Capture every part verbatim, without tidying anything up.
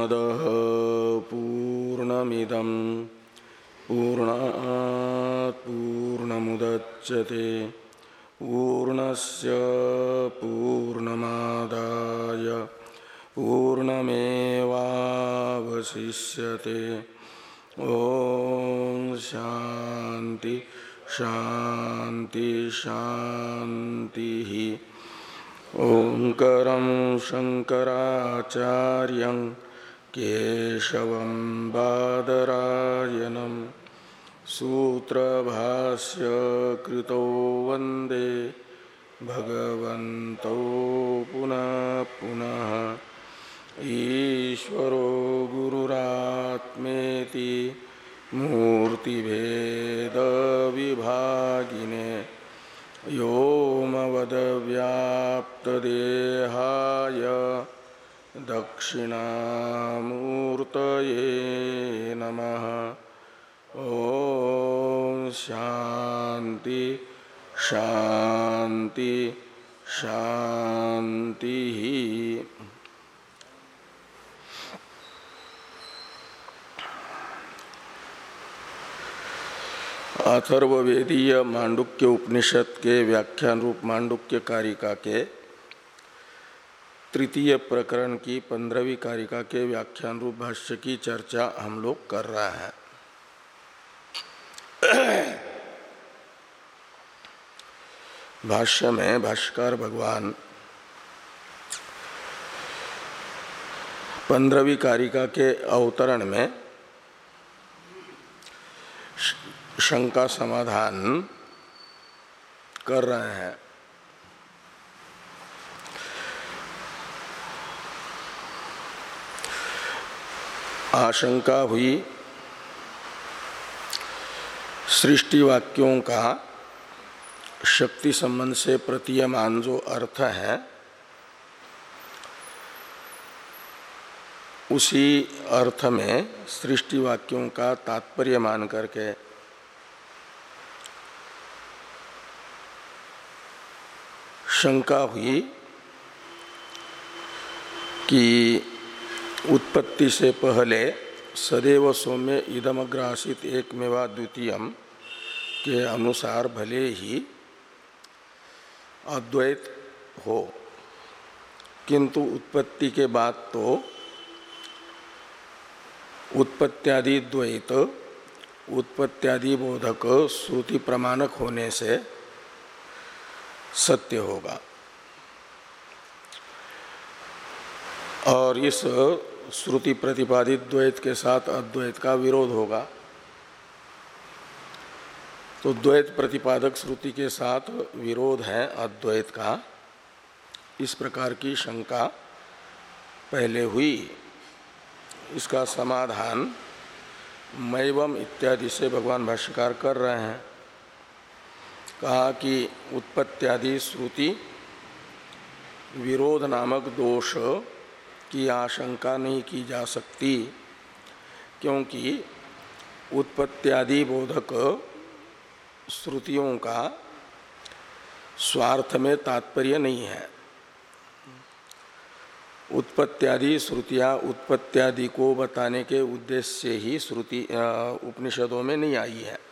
पूर्णमदः पूर्णमिदं पूर्णात् पूर्णमुदच्यते पूर्णस्य पूर्णमादाय पूर्णमेवावशिष्यते। ओम शांति शांति शांति। ओंकारं शंकराचार्यं केशवं बादरायणं सूत्रभाष्य कृतो वंदे भगवन्तौ पुनः पुनः। ईश्वरो गुरुरात्मेति मूर्तिभेद विभागिने व्योमवद्व्याप्तदेहाय दक्षिणामूर्तये नमः। ओम शांति शांति शांति। अथर्ववेदीय मांडुक्य उपनिषद के व्याख्यान रूप मांडुक्य कारिका के तृतीय प्रकरण की पंद्रहवीं कारिका के व्याख्यान रूप भाष्य की चर्चा हम लोग कर रहे हैं। भाष्य में भाष्यकार भगवान पंद्रहवीं कारिका के अवतरण में शंका समाधान कर रहे हैं। आशंका हुई सृष्टि वाक्यों का शक्ति संबंध से प्रतीयमान जो अर्थ है उसी अर्थ में सृष्टि वाक्यों का तात्पर्य मान करके शंका हुई कि उत्पत्ति से पहले सदैव सौम्य इदमग्रासित एकमेवा द्वितीयम के अनुसार भले ही अद्वैत हो, किंतु उत्पत्ति के बाद तो उत्पत्त्यादि द्वैत उत्पत्त्यादि बोधक श्रुति प्रमाणक होने से सत्य होगा और इस श्रुति प्रतिपादित द्वैत के साथ अद्वैत का विरोध होगा। तो द्वैत प्रतिपादक श्रुति के साथ विरोध है अद्वैत का, इस प्रकार की शंका पहले हुई। इसका समाधान मैवम इत्यादि से भगवान भाष्यकार कर रहे हैं। कहा कि उत्पत्त्यादि श्रुति विरोध नामक दोष की आशंका नहीं की जा सकती, क्योंकि उत्पत्त्यादि बोधक श्रुतियों का स्वार्थ में तात्पर्य नहीं है। उत्पत्त्यादि श्रुतियाँ उत्पत्त्यादि को बताने के उद्देश्य से ही श्रुति उपनिषदों में नहीं आई है।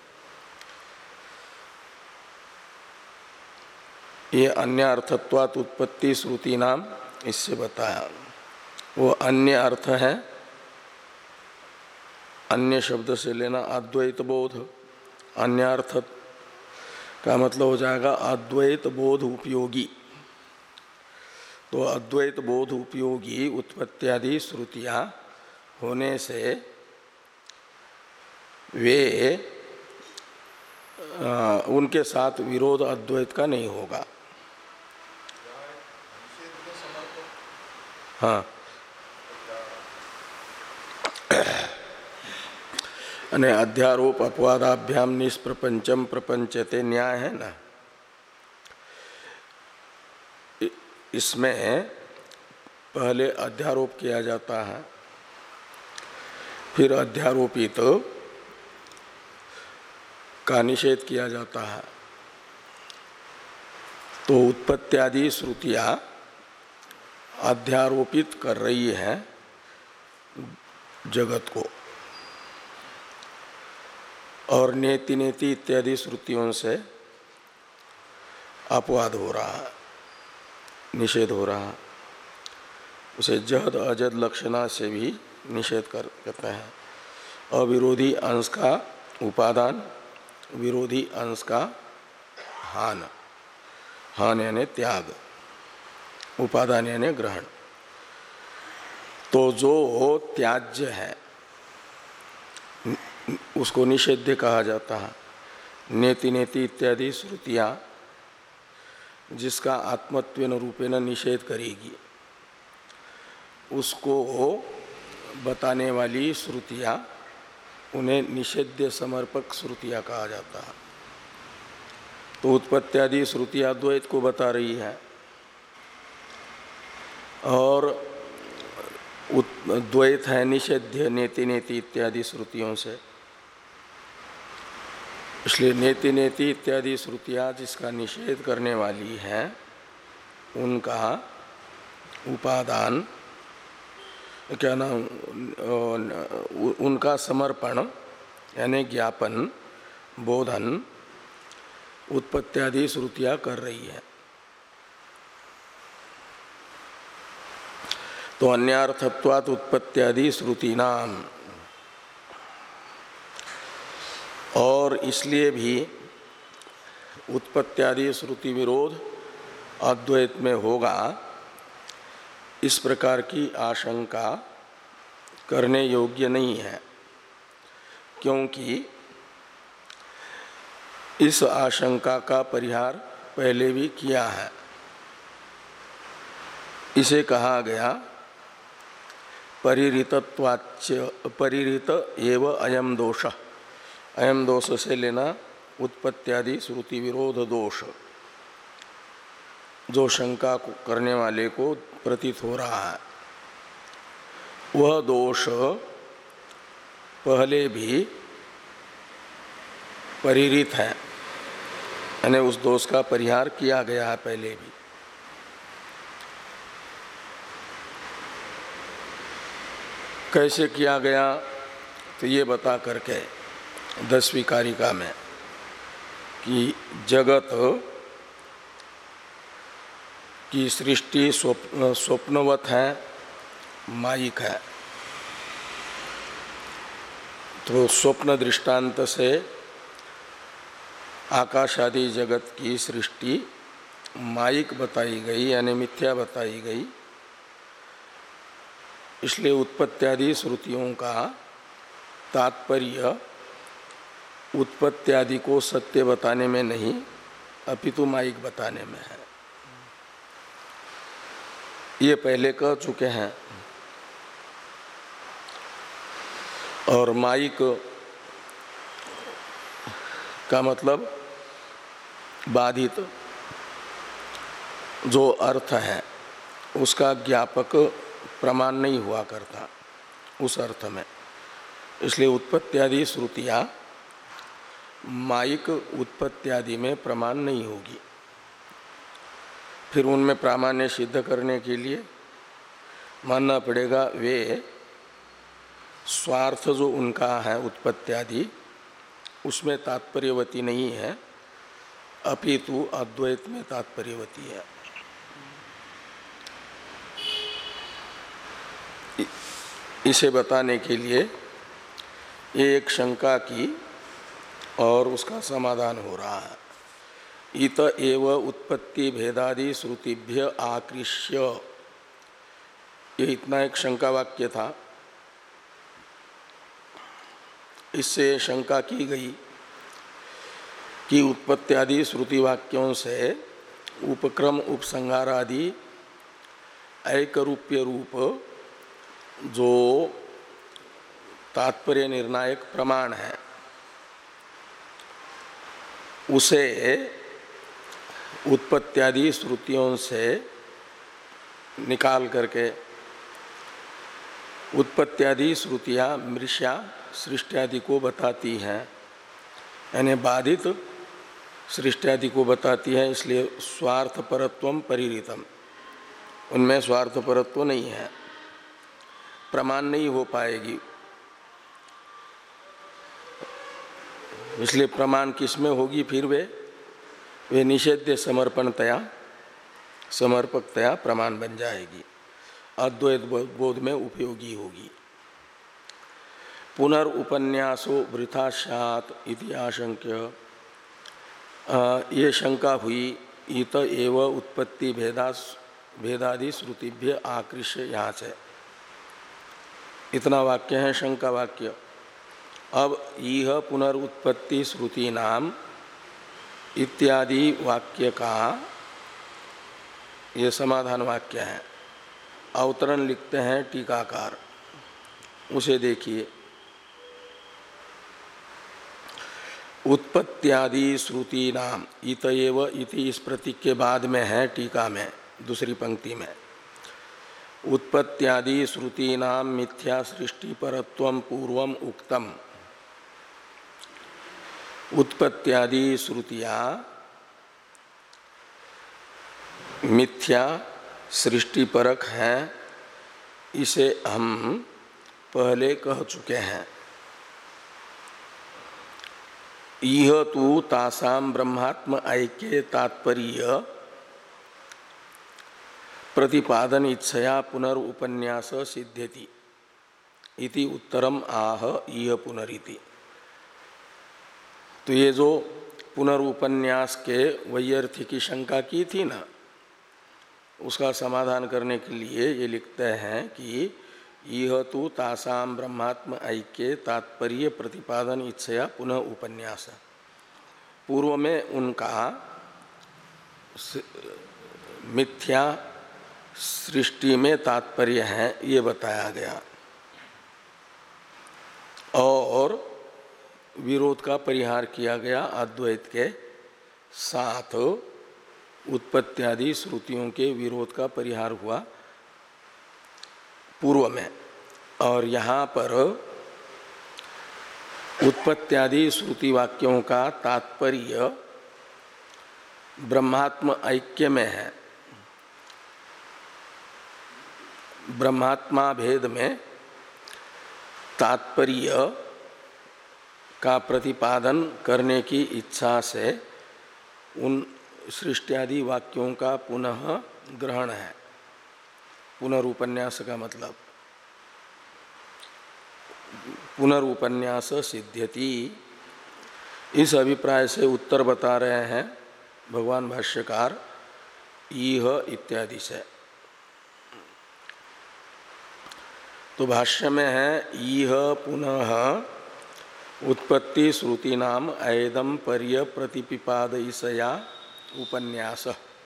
ये अन्य अर्थत्वात् उत्पत्ति श्रुति नाम इससे बताया। वो अन्य अर्थ है, अन्य शब्द से लेना अद्वैत बोध। अन्य अर्थ का मतलब हो जाएगा अद्वैत बोध उपयोगी। तो अद्वैत बोध उपयोगी उत्पत्त्यादि श्रुतियाँ होने से वे आ, उनके साथ विरोध अद्वैत का नहीं होगा। हाँ, अने अध्यारोप अपवादाभ्याम निष्प्रपंचम प्रपंचते न्याय है ना। इसमें पहले अध्यारोप किया जाता है, फिर अध्यारोपित तो का निषेध किया जाता है। तो उत्पत्त्यादि श्रुतियाँ अध्यारोपित कर रही है जगत को। और नेति नेति इत्यादि श्रुतियों से अपवाद हो रहा है, निषेध हो रहा है। उसे जहद अजद लक्षणा से भी निषेध कर कहते हैं। अविरोधी अंश का उपादान, विरोधी अंश का हान, हान यानी त्याग, उपादान यानी ग्रहण। तो जो त्याज्य है उसको निषेध्य कहा जाता है। नेति नेति इत्यादि श्रुतियाँ जिसका आत्मत्वेन रूपेण निषेध करेगी उसको बताने वाली श्रुतियाँ उन्हें निषेध्य समर्पक श्रुतियाँ कहा जाता है। तो उत्पत्त्यादि श्रुतियाँ द्वैत को बता रही है और द्वैत है निषेध्य नेति नेति इत्यादि श्रुतियों से। इसलिए नेति नेति इत्यादि श्रुतियाँ जिसका निषेध करने वाली हैं उनका उपादान क्या नाम, उनका समर्पण यानी ज्ञापन, बोधन उत्पत्त्यादि श्रुतियाँ कर रही है। तो अन्यार्थत्वात् उत्पत्त्यादि श्रुति नाम, और इसलिए भी उत्पत्त्यादि श्रुति विरोध अद्वैत में होगा, इस प्रकार की आशंका करने योग्य नहीं है, क्योंकि इस आशंका का परिहार पहले भी किया है। इसे कहा गया परिहृतत्वाच्य, परिहृत एव अयम दोष। अयम दोष से लेना उत्पत्त्यादि श्रुति विरोध दोष, जो शंका को करने वाले को प्रतीत हो रहा है, वह दोष पहले भी परिहृत है, यानी उस दोष का परिहार किया गया है पहले भी। कैसे किया गया तो ये बता करके दसवीं कारिका में कि जगत की सृष्टि स्वप्न स्वप्नवत है, मायिक है। तो स्वप्न दृष्टांत से आकाश आदि जगत की सृष्टि मायिक बताई गई यानी मिथ्या बताई गई। इसलिए उत्पत्त्यादि श्रुतियों का तात्पर्य उत्पत्त्यादि को सत्य बताने में नहीं अपितु मायिक बताने में है। ये पहले कह चुके हैं। और मायिक का मतलब बाधित जो अर्थ है उसका ज्ञापक प्रमाण नहीं हुआ करता उस अर्थ में। इसलिए उत्पत्त्यादि श्रुतियाँ मायिक उत्पत्त्यादि में प्रमाण नहीं होगी। फिर उनमें प्रामाण्य सिद्ध करने के लिए मानना पड़ेगा वे स्वार्थ जो उनका है उत्पत्त्यादि उसमें तात्पर्यवती नहीं है, अपितु अद्वैत में तात्पर्यवती है। इसे बताने के लिए ये एक शंका की और उसका समाधान हो रहा है। इत एव उत्पत्ति भेदादि श्रुतिभ्य आकृष्य, ये इतना एक शंका वाक्य था। इससे शंका की गई कि उत्पत्त्यादि श्रुति वाक्यों से उपक्रम उपसंहार आदि ऐकरूप्य रूप जो तात्पर्य निर्णायक प्रमाण है उसे उत्पत्त्यादि श्रुतियों से निकाल करके उत्पत्त्यादि श्रुतियाँ मृष्या सृष्टि को बताती हैं, यानी बाधित सृष्टि को बताती है। इसलिए स्वार्थ परत्वम परिहृतम, उनमें स्वार्थ परत्व नहीं है। प्रमाण नहीं हो पाएगी। इसलिए प्रमाण किसमें होगी फिर वे वे निषेध्य समर्पणतया समर्पकतया प्रमाण बन जाएगी, अद्वैत बोध में उपयोगी होगी। पुनर्उपन्यासो वृथा स्यात् इति आशंक्य, ये शंका हुई इत एव उत्पत्ति भेदा भेदादि श्रुतिभ्य आकृष्य यहाँ से। इतना वाक्य है शंका वाक्य। अब यह पुनरुत्पत्ति श्रुति नाम इत्यादि वाक्य का ये समाधान वाक्य है। अवतरण लिखते हैं टीकाकार, उसे देखिए। उत्पत्त्यादि श्रुति नाम इत एव इति इस प्रतीक के बाद में है टीका में दूसरी पंक्ति में। उत्पत्त्यादि श्रुति नाम मिथ्या सृष्टि परत्वम पूर्वम उक्तम। उत्पत्त्यादि श्रुतियाँ मिथ्या सृष्टिपरक हैं, इसे हम पहले कह चुके हैं। इह तु तासाम ब्रह्मात्म ऐक्य तात्पर्य प्रतिपादन इच्छया पुनरुपन्यास सिद्ध्यति इति उत्तरम आह इह पुनरिति। तो ये जो पुनरुपन्यास के वैयर्थी की शंका की थी ना, उसका समाधान करने के लिए ये लिखते हैं कि यह तो तासाम ब्रह्मात्म ऐक्य तात्पर्य प्रतिपादन इच्छया पुनः उपन्यास। पूर्व में उनका मिथ्या सृष्टि में तात्पर्य है ये बताया गया, और विरोध का परिहार किया गया अद्वैत के साथ। उत्पत्त्यादि श्रुतियों के विरोध का परिहार हुआ पूर्व में, और यहाँ पर उत्पत्त्यादि श्रुति वाक्यों का तात्पर्य ब्रह्मात्म ऐक्य में है। ब्रह्मात्मा भेद में तात्पर्य का प्रतिपादन करने की इच्छा से उन सृष्टियादि वाक्यों का पुनः ग्रहण है। पुनरुपन्यास का मतलब पुनरुपन्यास सिद्ध्यति। इस अभिप्राय से उत्तर बता रहे हैं भगवान भाष्यकार इह इत्यादि से। तो भाष्य में है इह पुनः उत्पत्ति श्रुति नाम ऐदम पर्य प्रतिपिपादयिसया उपन्यास।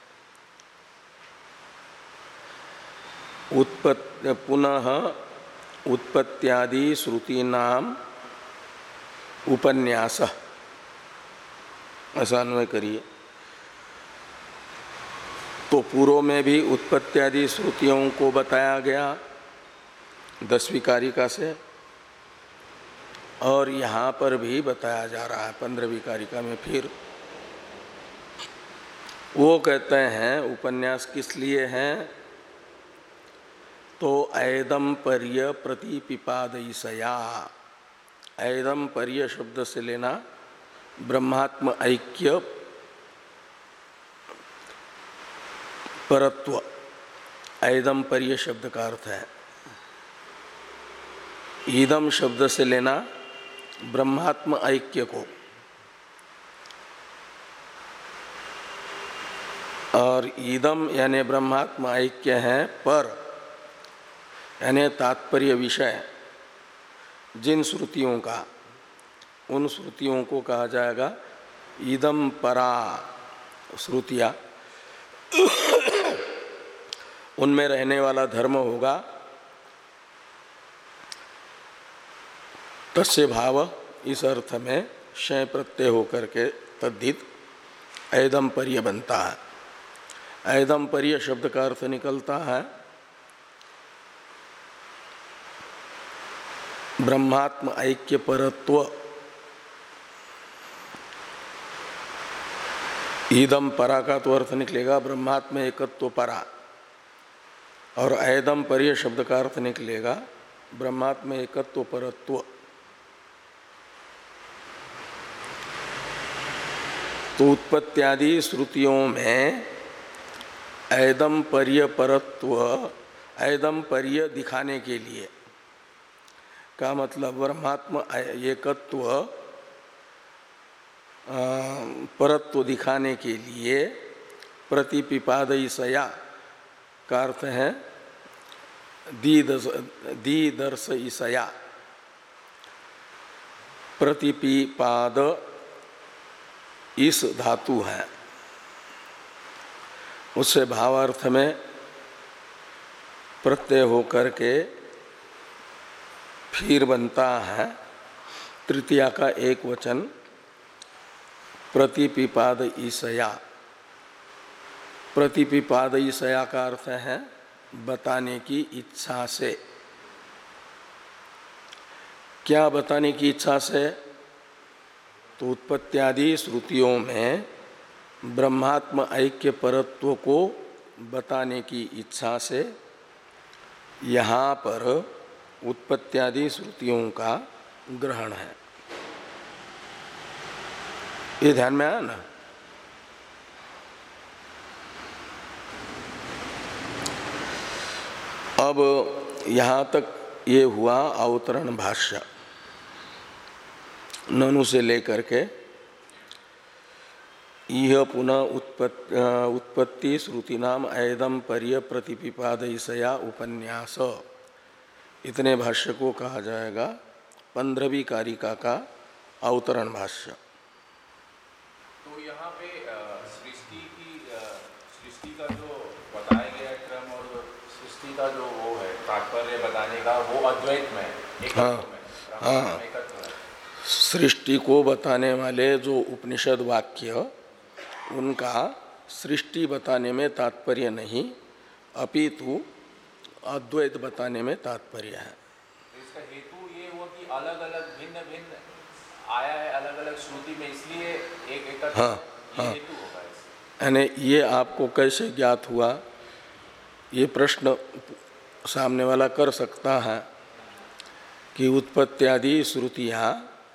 उत्पत्ति पुनः उत्पत्त्यादि श्रुति नाम उपन्यास, ऐसा अन्वय करिए। तो पूर्व में भी उत्पत्त्यादि श्रुतियों को बताया गया दसवीं कारिका से, और यहाँ पर भी बताया जा रहा है पंद्रहवीं कारिका में। फिर वो कहते हैं उपन्यास किस लिए हैं, तो ऐदम पर्य प्रतिपिपादयिसया। ऐदम पर्य शब्द से लेना ब्रह्मात्म ऐक्य परत्व, ऐदम पर्य शब्द का अर्थ है। ईदम शब्द से लेना ब्रह्मात्म ऐक्य को, और ईदम यानी ब्रह्मात्म ऐक्य है, पर यानी तात्पर्य विषय जिन श्रुतियों का, उन श्रुतियों को कहा जाएगा ईदम परा श्रुतियाँ। उनमें रहने वाला धर्म होगा तस्य भाव, इस अर्थ में शय प्रत्यय होकर के तद्धित ऐदम पर्य बनता है। ऐदम पर्य शब्द का अर्थ निकलता है ब्रह्मात्म ऐक्य परत्व। ईदम परा का तो अर्थ निकलेगा ब्रह्मात्म एकत्व परा, और ऐदम पर्य शब्द का अर्थ निकलेगा ब्रह्मात्म एकत्व परत्व, तो उत्पत्त्यादि श्रुतियों में ऐदम पर्य परत्व, ऐदम पर्य दिखाने के लिए का मतलब ब्रह्मात्म एकत्व परत्व दिखाने के लिए प्रतिपिपादयिसया का अर्थ है दीदर्शयिसया, प्रतिपिपाद इस धातु है, उससे भावार्थ में प्रत्यय होकर के फिर बनता है तृतीया का एक वचन प्रतिपिपादयिसया। प्रतिपिपादयिसया का अर्थ है बताने की इच्छा से। क्या बताने की इच्छा से? तो उत्पत्त्यादि श्रुतियों में ब्रह्मात्म ऐक्य परत्व को बताने की इच्छा से यहाँ पर उत्पत्त्यादि श्रुतियों का ग्रहण है। ये ध्यान में आया ना? अब यहाँ तक ये हुआ अवतरण भाष्य ननु से लेकर के यह पुनः उत्पत्ति उत्पत्ति श्रुति नाम ऐदम पर्य प्रतिपिपादयिसया उपन्यास, इतने भाष्य को कहा जाएगा पंद्रहवीं कारिका का अवतरण भाष्य। तो यहाँ पे सृष्टि की सृष्टि का जो बताया गया क्रम और सृष्टि का जो वो है तात्पर्य बताने का, वो अद्वैत में एकत्व हाँ, में, हाँ। एकत्व में। सृष्टि को बताने वाले जो उपनिषद वाक्य, उनका सृष्टि बताने में तात्पर्य नहीं, अपितु अद्वैत बताने में तात्पर्य है। तो इसका हेतु ये हुआ कि अलग अलग भिन्न भिन्न आया है अलग अलग श्रुति में, इसलिए एक एकत्व, हाँ, ये हाँ। हेतु होगा इससे। यानी ये आपको कैसे ज्ञात हुआ, ये प्रश्न सामने वाला कर सकता है कि उत्पत्त्यादि श्रुतियाँ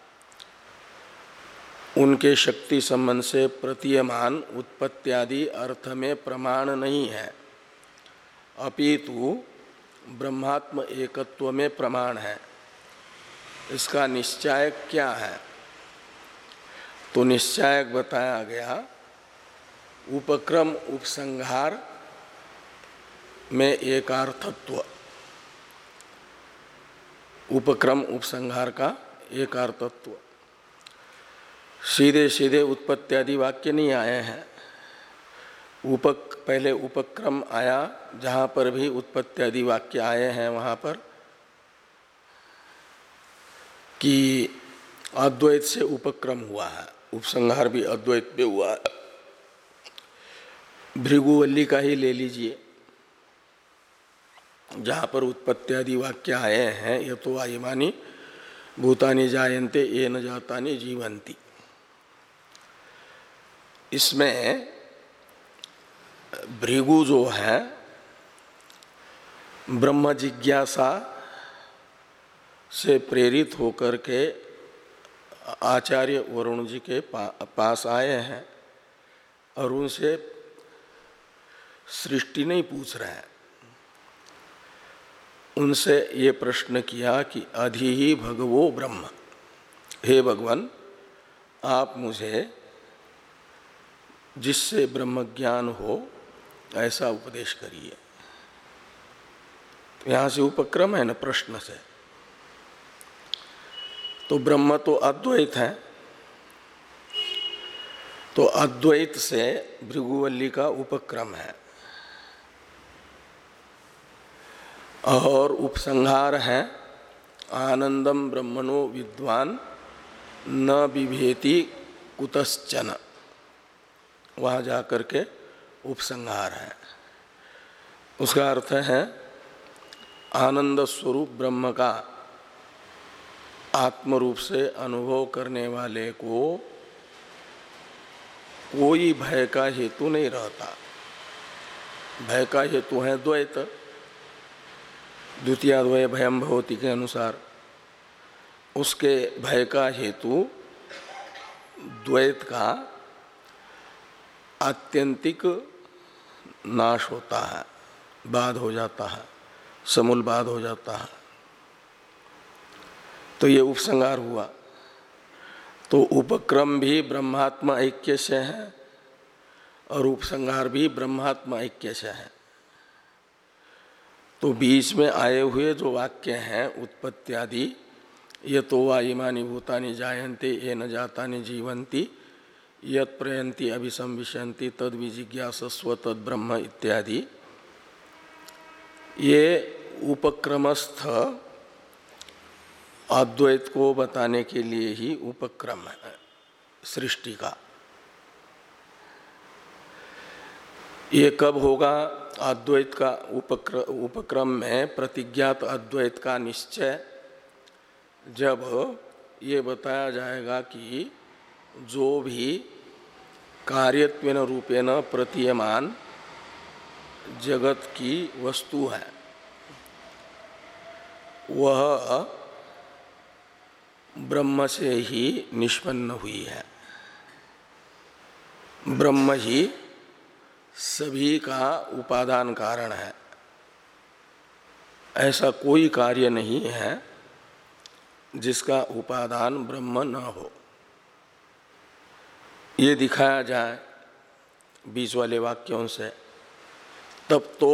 उनके शक्ति संबंध से प्रतीयमान उत्पत्त्यादि अर्थ में प्रमाण नहीं है, अपितु ब्रह्मात्म एकत्व में प्रमाण है। इसका निश्चायक क्या है? तो निश्चायक बताया गया उपक्रम उपसंहार में एकार्थत्व, उपक्रम उपसंहार का एकार्थत्व। सीधे सीधे उत्पत्त्यादि वाक्य नहीं आए हैं, उपक पहले उपक्रम आया, जहाँ पर भी उत्पत्त्यादि वाक्य आए हैं वहाँ पर कि अद्वैत से उपक्रम हुआ है, उपसंहार भी अद्वैत पे हुआ है। भृगुवल्ली का ही ले लीजिए, जहाँ पर उत्पत्त्यादि वाक्य आए हैं, ये तो आयमानी भूतानि जायन्ते ये न जातानि जीवन्ति, इसमें भृगु जो है ब्रह्म जिज्ञासा से प्रेरित होकर के आचार्य वरुण जी के पा, पास आए हैं और उनसे सृष्टि नहीं पूछ रहे हैं। उनसे ये प्रश्न किया कि अधि ही भगवो ब्रह्म, हे भगवान आप मुझे जिससे ब्रह्म ज्ञान हो ऐसा उपदेश करिए। तो यहाँ से उपक्रम है न प्रश्न से, तो ब्रह्म तो अद्वैत है, तो अद्वैत से भृगुवल्ली का उपक्रम है और उपसंहार है आनंदम ब्रह्मणो विद्वान न बिभेति कुतश्चन, वहाँ जाकर के उपसंहार है। उसका अर्थ है आनंद स्वरूप ब्रह्म का आत्म रूप से अनुभव करने वाले को कोई भय का हेतु नहीं रहता। भय का हेतु है द्वैत, द्वितीयाद्वय भयम भवति के अनुसार उसके भय का हेतु द्वैत का आत्यंतिक नाश होता है, बाध हो जाता है, समूल बाध हो जाता है। तो ये उपसंहार हुआ। तो उपक्रम भी ब्रह्मात्मा ऐक्य से है और उपसंहार भी ब्रह्मात्मा ऐक्य से है। तो बीच में आए हुए जो वाक्य हैं उत्पत्त्यादि, ये तो वा इमानि भूतानि जायन्ते ये न जातानि जीवन्ति यत् प्रयन्ति अभिसंविशन्ति तद विजिज्ञासस्व तद ब्रह्म इत्यादि, ये उपक्रमस्थ अद्वैत को बताने के लिए ही उपक्रम है सृष्टि का। ये कब होगा? अद्वैत का उपक्रम उपक्रम में प्रतिज्ञात अद्वैत का निश्चय जब ये बताया जाएगा कि जो भी कार्यत्वेन रूपेण प्रतीयमान जगत की वस्तु है वह ब्रह्म से ही निष्पन्न हुई है। ब्रह्म ही सभी का उपादान कारण है, ऐसा कोई कार्य नहीं है जिसका उपादान ब्रह्म न हो। ये दिखाया जाए बीच वाले वाक्यों से, तब तो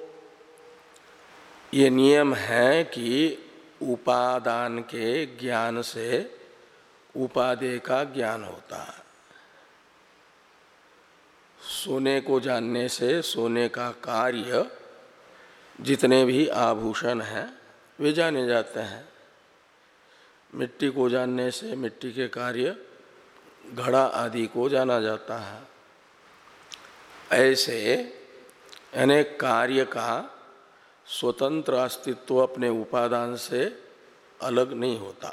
ये नियम है कि उपादान के ज्ञान से उपादेय का ज्ञान होता है। सोने को जानने से सोने का कार्य जितने भी आभूषण हैं वे जाने जाते हैं। मिट्टी को जानने से मिट्टी के कार्य घड़ा आदि को जाना जाता है। ऐसे अनेक कार्य का स्वतंत्र अस्तित्व अपने उपादान से अलग नहीं होता।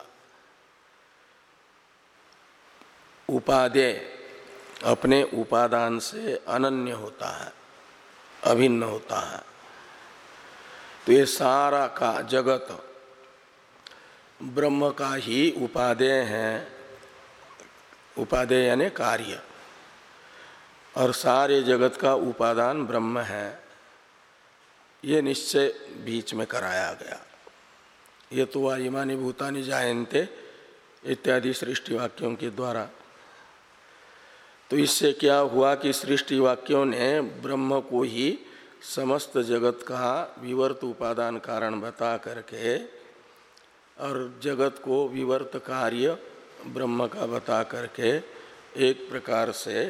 उपादेय अपने उपादान से अनन्य होता है, अभिन्न होता है। तो ये सारा का जगत ब्रह्म का ही उपादेय है, उपादेय यानी कार्य, और सारे जगत का उपादान ब्रह्म है। ये निश्चय बीच में कराया गया। ये तो वा इमानि भूतानि जायन्ते इत्यादि सृष्टि वाक्यों के द्वारा। तो इससे क्या हुआ कि सृष्टि वाक्यों ने ब्रह्म को ही समस्त जगत का विवर्त उपादान कारण बता करके और जगत को विवर्त कार्य ब्रह्म का बता करके एक प्रकार से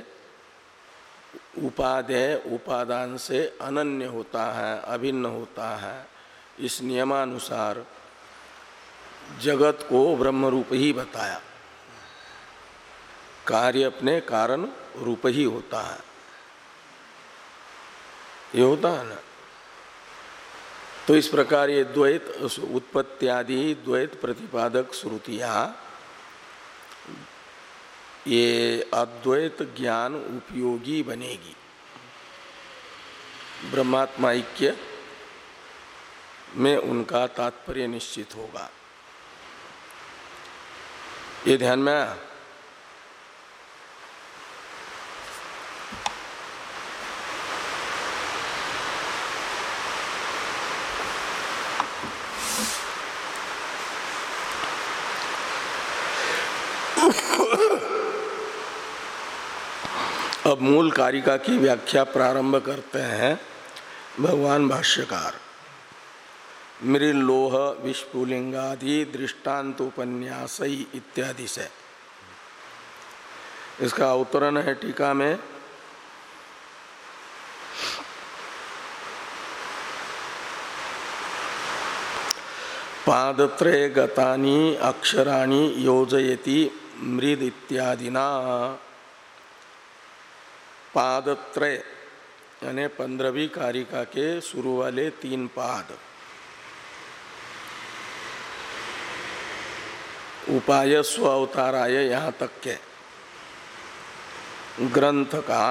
उपादेय उपादान से अनन्य होता है, अभिन्न होता है। इस नियमानुसार जगत को ब्रह्म रूप ही बताया। कार्य अपने कारण रूप ही होता है, ये होता है ना। तो इस प्रकार ये द्वैत उत्पत्त्यादि द्वैत प्रतिपादक श्रुतियां ये अद्वैत ज्ञान उपयोगी बनेगी। ब्रह्मात्मा ऐक्य में उनका तात्पर्य निश्चित होगा। ये ध्यान में आया? अब मूल कारिका की व्याख्या प्रारंभ करते हैं भगवान भाष्यकार। मृल्लोह विस्फुलिंगादि दृष्टांत उपन्यासई इत्यादि से। इसका अवतरण है टीका में। पादत्रय गतानि अक्षराणि योजयति मृद इत्यादिना। पादत्रय यानी पंद्रहवीं कारिका के शुरू वाले तीन पाद, उपाय स्व अवताराय यहाँ तक के ग्रंथ का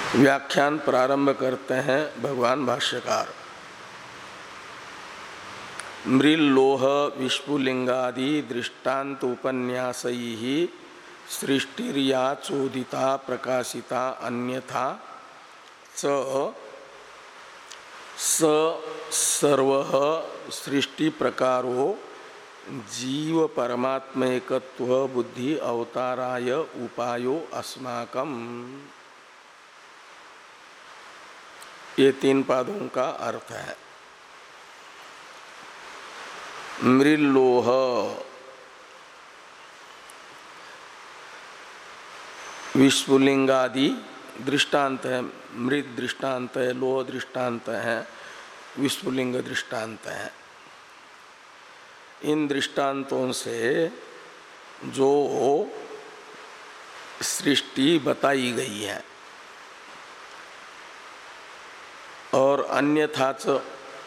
व्याख्यान प्रारंभ करते हैं भगवान भाष्यकार। मृल्लोह विष्पुलिंगादि दृष्टांत उपन्यासैः सृष्टिर्या चोदिता प्रकाशिता अन्यथा च स सर्वः सृष्टि प्रकारो जीव परमात्मैकत्व बुद्धि अवताराय उपायो अस्माकम्। ये तीन पादों का अर्थ है। मृल्लोह विष्पुलिंगादि दृष्टांत है, मृत दृष्टांत है, लोह दृष्टांत है, विष्पुलिंग दृष्टांत है। इन दृष्टांतों से जो सृष्टि बताई गई है और अन्यथा च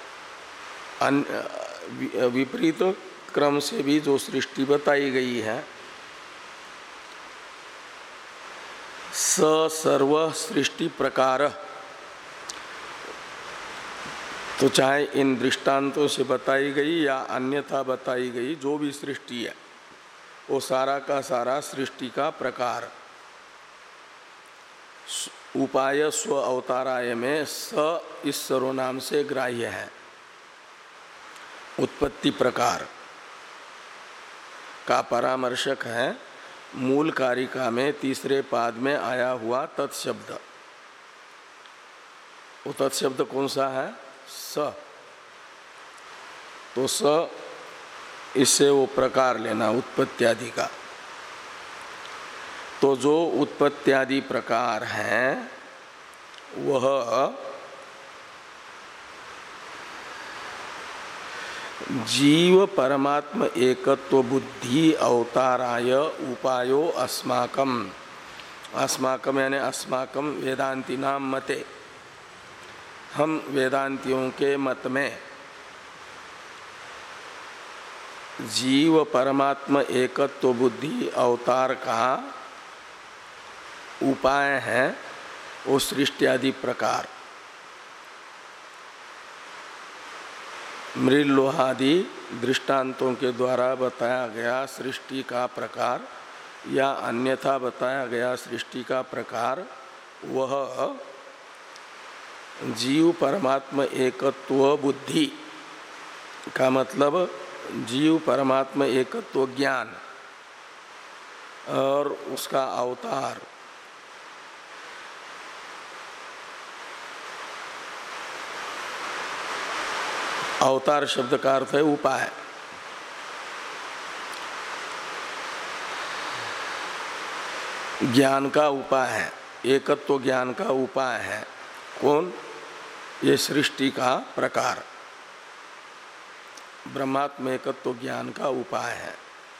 विपरीत क्रम से भी जो सृष्टि बताई गई है, स सर्व सृष्टि प्रकार, तो चाहे इन दृष्टांतों से बताई गई या अन्यथा बताई गई जो भी सृष्टि है वो सारा का सारा सृष्टि का प्रकार उपाय स्व अवताराय में स इस सर्वनाम से ग्राह्य है। उत्पत्ति प्रकार का परामर्शक है मूल कारिका में तीसरे पाद में आया हुआ तत्शब्द। वो तत्शब्द कौन सा है? स। तो स इससे वो प्रकार लेना उत्पत्त्यादि का। तो जो उत्पत्त्यादि प्रकार हैं वह जीव परमात्म एकत्व बुद्धि अवताराय उपायो अस्माकम। अस्माकम यानी अस्माकम वेदांती नाम मते, हम वेदांतियों के मत में जीव परमात्म एकत्व बुद्धि अवतार का उपाय है वो सृष्टि आदि प्रकार। मृल्लोहादि दृष्टांतों के द्वारा बताया गया सृष्टि का प्रकार या अन्यथा बताया गया सृष्टि का प्रकार वह जीव परमात्म एकत्व बुद्धि का मतलब जीव परमात्म एकत्व ज्ञान और उसका अवतार अवतार शब्द का अर्थ है उपाय। ज्ञान का उपाय है, एकत्व ज्ञान का उपाय है। कौन? ये सृष्टि का प्रकार ब्रह्मात्म एकत्व ज्ञान का उपाय है।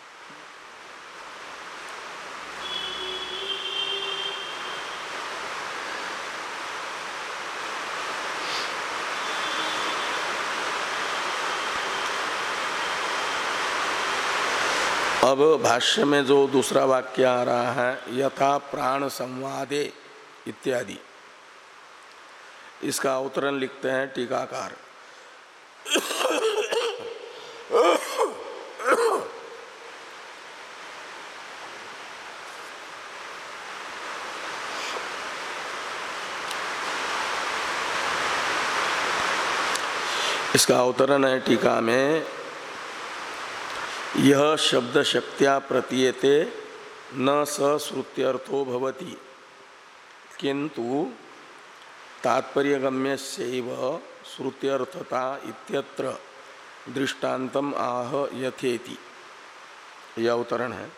अब भाष्य में जो दूसरा वाक्य आ रहा है यथा प्राण संवादे इत्यादि, इसका अवतरण लिखते हैं टीकाकार। इसका अवतरण है टीका में, यह शब्द शक्त्या प्रतीयते न स श्रुत्यर्थो भवति किंतु तात्पर्यगम्यस्यैव श्रुत्यर्थता इत्यत्र दृष्टान्तम आह यथेति। यह अवतरण है।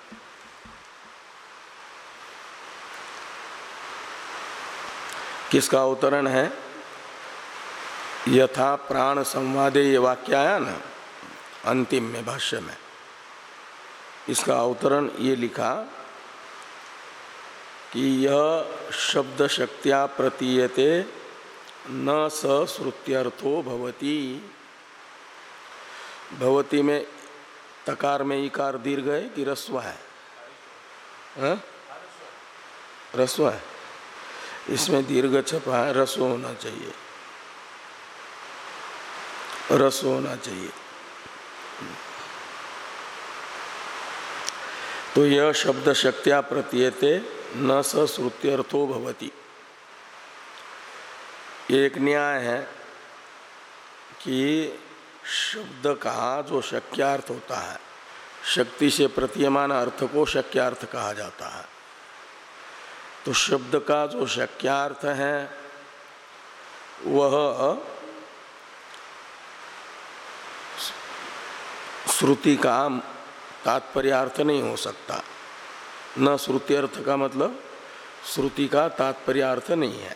किसका अवतरण है? यथा प्राण संवादे ये वाक्य आया ना अंतिम में भाष्य में, इसका अवतरण ये लिखा कि यह शब्द शक्त्या प्रतीयते न स श्रुत्यर्थो भवति। भवति में तकार में इकार दीर्घ है कि ह्रस्व है? हाँ? ह्रस्व है। इसमें दीर्घ छपा है, रस होना चाहिए, रस होना चाहिए। तो यह शब्द शक्त्या प्रतीयते न स श्रुत्यर्थो भवति। एक न्याय है कि शब्द का जो शक्यार्थ होता है, शक्ति से प्रतीयमान अर्थ को शक्यार्थ कहा जाता है। तो शब्द का जो शक्यार्थ है वह श्रुति का तात्पर्यार्थ नहीं हो सकता। न श्रुत्यर्थ का मतलब श्रुति का तात्पर्यार्थ नहीं है।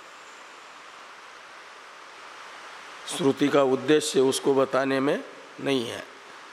श्रुति का उद्देश्य उसको बताने में नहीं है।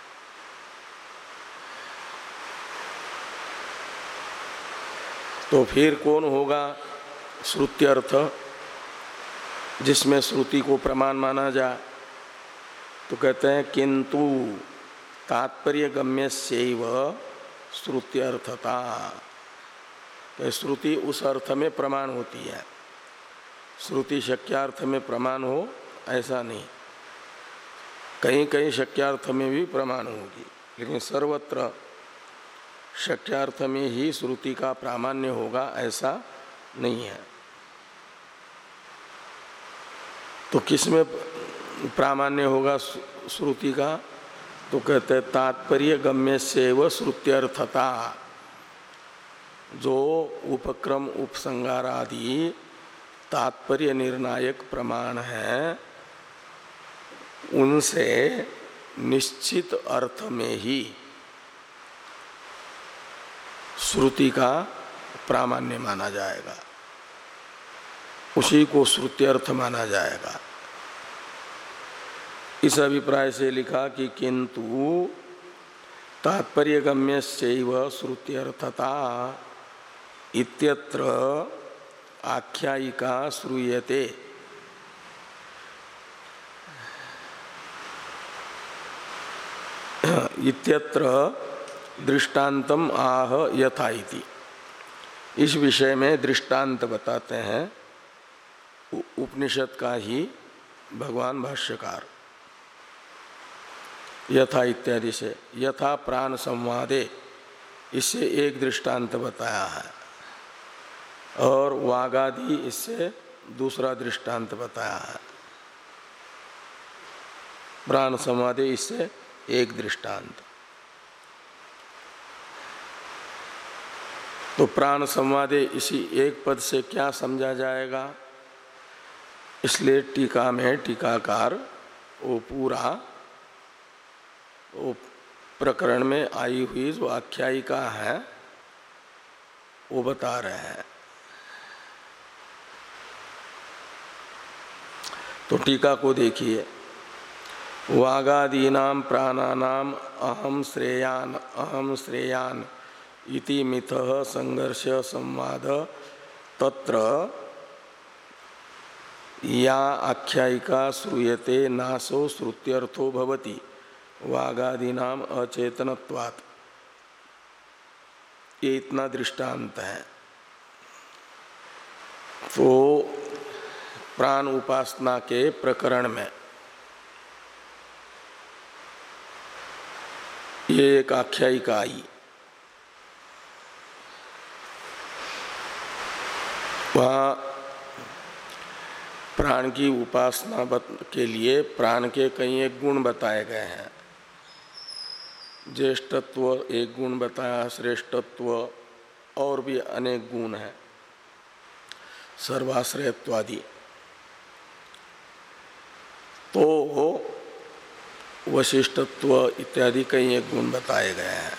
तो फिर कौन होगा श्रुत्यर्थ जिसमें श्रुति को प्रमाण माना जाए? तो कहते हैं किंतु तात्पर्य गम्यस्यैव श्रुत्यर्थता। तो श्रुति उस अर्थ में प्रमाण होती है, श्रुति शक्यार्थ में प्रमाण हो ऐसा नहीं। कहीं कहीं शक्यार्थ में भी प्रमाण होगी, लेकिन सर्वत्र शक्यार्थ में ही श्रुति का प्रामाण्य होगा ऐसा नहीं है। तो किसमें प्रामाण्य होगा श्रुति का? तो कहते हैं तात्पर्य गम्यस्यैव श्रुत्यर्थता। जो उपक्रम उपसंगार आदि तात्पर्य निर्णायक प्रमाण है उनसे निश्चित अर्थ में ही श्रुति का प्रामाण्य माना जाएगा, उसी को श्रुत्यर्थ माना जाएगा। इस अभिप्राय से लिखा कि किंतु तात्पर्य गम्यस्यैव श्रुत्यर्थता इत्यत्र आख्यायिका श्रूयते। इत्यत्र दृष्टांतम आह यथा इति। इस विषय में दृष्टांत बताते हैं उपनिषद का ही भगवान भाष्यकार। यथा इत्यादि से, यथा प्राण संवादे, इससे एक दृष्टांत बताया है, और वागादि इससे दूसरा दृष्टांत बताया है। प्राण संवादे इससे एक दृष्टांत। तो प्राण संवादे इसी एक पद से क्या समझा जाएगा? इसलिए टीका में टीकाकार वो पूरा वो प्रकरण में आई हुई जो आख्यायिका है वो बता रहे हैं। तो टीका को देखिए, वागादीनाम प्राणानाम अहम श्रेयान अहम श्रेयान इति मिथः संघर्ष संवाद तत्र या आख्यायिका श्रूयते नासो श्रुत्यर्थो भवति वागादीनाम अचेतनत्वात्। ये इतना दृष्टांत है। तो प्राण उपासना के प्रकरण में ये एक आख्यायिका आई। वहाँ प्राण की उपासना के लिए प्राण के कई एक गुण बताए गए हैं। ज्येष्ठत्व एक गुण बताया, श्रेष्ठत्व और भी अनेक गुण हैं, सर्वाश्रयत्वादि। तो वशिष्ठत्व इत्यादि कई एक गुण बताए गए हैं।